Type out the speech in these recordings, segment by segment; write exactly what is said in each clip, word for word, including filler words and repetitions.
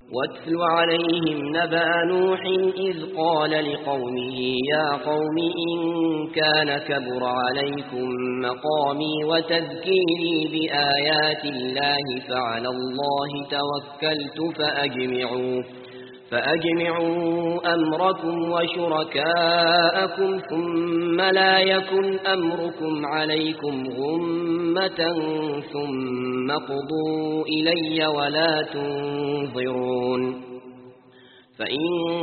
واتل عليهم نبأ نوح إذ قال لقومه يا قوم إن كان كبر عليكم مقامي وتذكيري بآيات الله فعلى الله توكلت فأجمعوا فأجمعوا أمركم وشركاءكم ثم لا يكن أمركم عليكم غمة ثم قضوا إلي ولا تنظرون فإن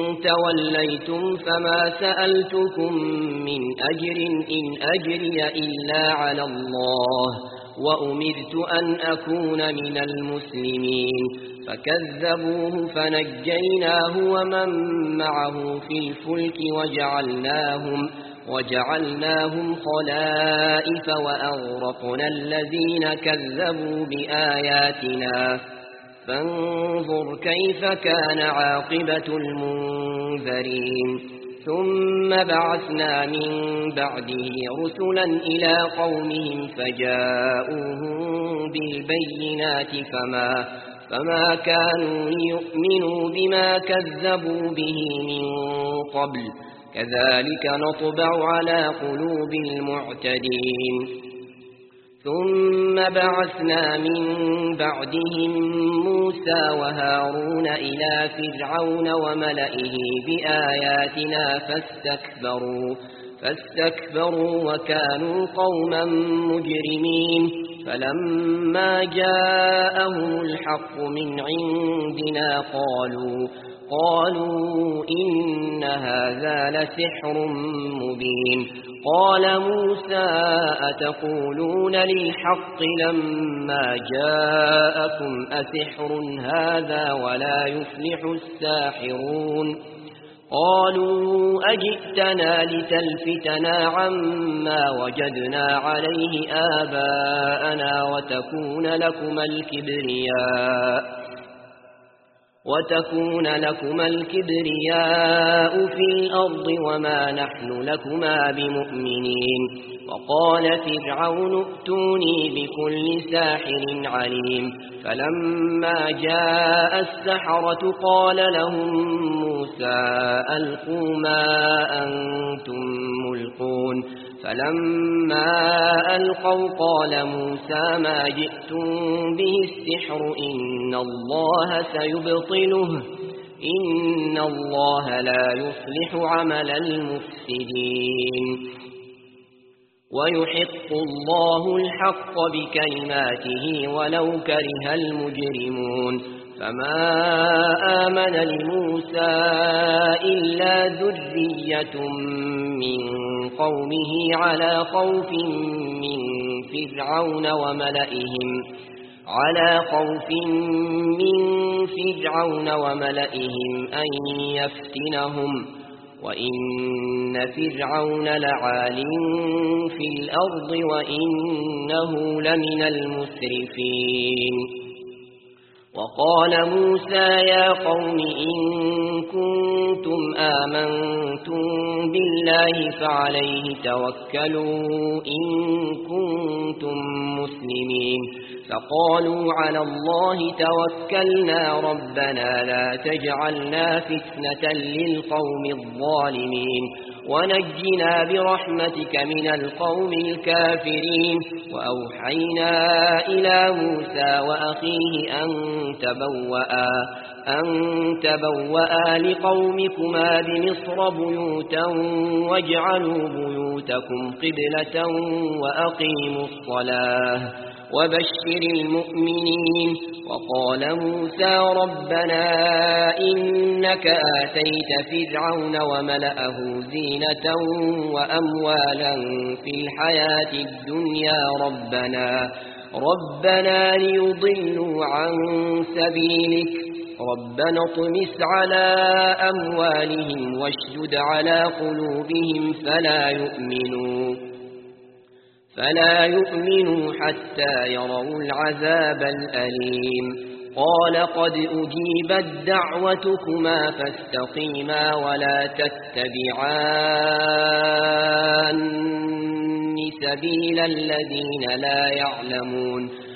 توليتم فما سألتكم من أجر إن أجري إلا على الله وأمرت أن أكون من المسلمين فكذبوه فنجيناه ومن معه في الفلك وجعلناهم, وجعلناهم خلائف وأغرقنا الذين كذبوا بآياتنا فانظر كيف كان عاقبة المنذرين ثم بعثنا من بعده رسلا إلى قومهم فجاءوهم بالبينات فما فما كانوا ليؤمنوا بما كذبوا به من قبل كذلك نطبع على قلوب المعتدين ثم بعثنا من بعدهم موسى وهارون إلى فرعون وملئه بآياتنا فاستكبروا فاستكبروا وكانوا قوما مجرمين فلما جاءهم الحق من عندنا قالوا قالوا إن هذا لسحر مبين قال موسى أتقولون للحق لما جاءكم أسحر هذا ولا يفلح الساحرون قالوا أجئتنا لتلفتنا عما وجدنا عليه آباءنا وتكون لكما الكبرياء وتكون لكما الكبرياء في الأرض وما نحن لكما بمؤمنين وقال فرعون ائتوني بكل ساحر عليم فلما جاء السحرة قال لهم موسى ألقوا ما أنتم ملقون فلما ألقوا قال موسى ما جئتم به السحر إن الله سيبطله إن الله لا يصلح عمل المفسدين ويحق الله الحق بكلماته ولو كره المجرمون فما آمن لموسى إلا ذرية من قومه على خوف من فرعون وملئهم على خوف من فرعون وملئهم أن يفتنهم وإن فرعون لعال في الأرض وإنه لمن المسرفين وقال موسى يا قوم إن كنتم آمنتم بالله فعليه توكلوا إن كنتم مسلمين فقالوا على الله توكلنا ربنا لا تجعلنا فتنة للقوم الظالمين ونجنا برحمتك من القوم الكافرين وأوحينا إلى موسى وأخيه أن تبوأ أن تبوأ لقومكما بمصر بيوتا واجعلوا بيوتكم قبلة وأقيموا الصلاة وبشر المؤمنين وقال موسى ربنا إنك آتيت فرعون وملأه زينة وأموالا في الحياة الدنيا ربنا ربنا ليضلوا عن سبيلك ربنا اطمس على أموالهم واشدد على قلوبهم فلا يؤمنوا فلا يؤمنوا حتى يروا العذاب الأليم قال قد أجيبت دعوتكما فاستقيما ولا تتبعان سبيل الذين لا يعلمون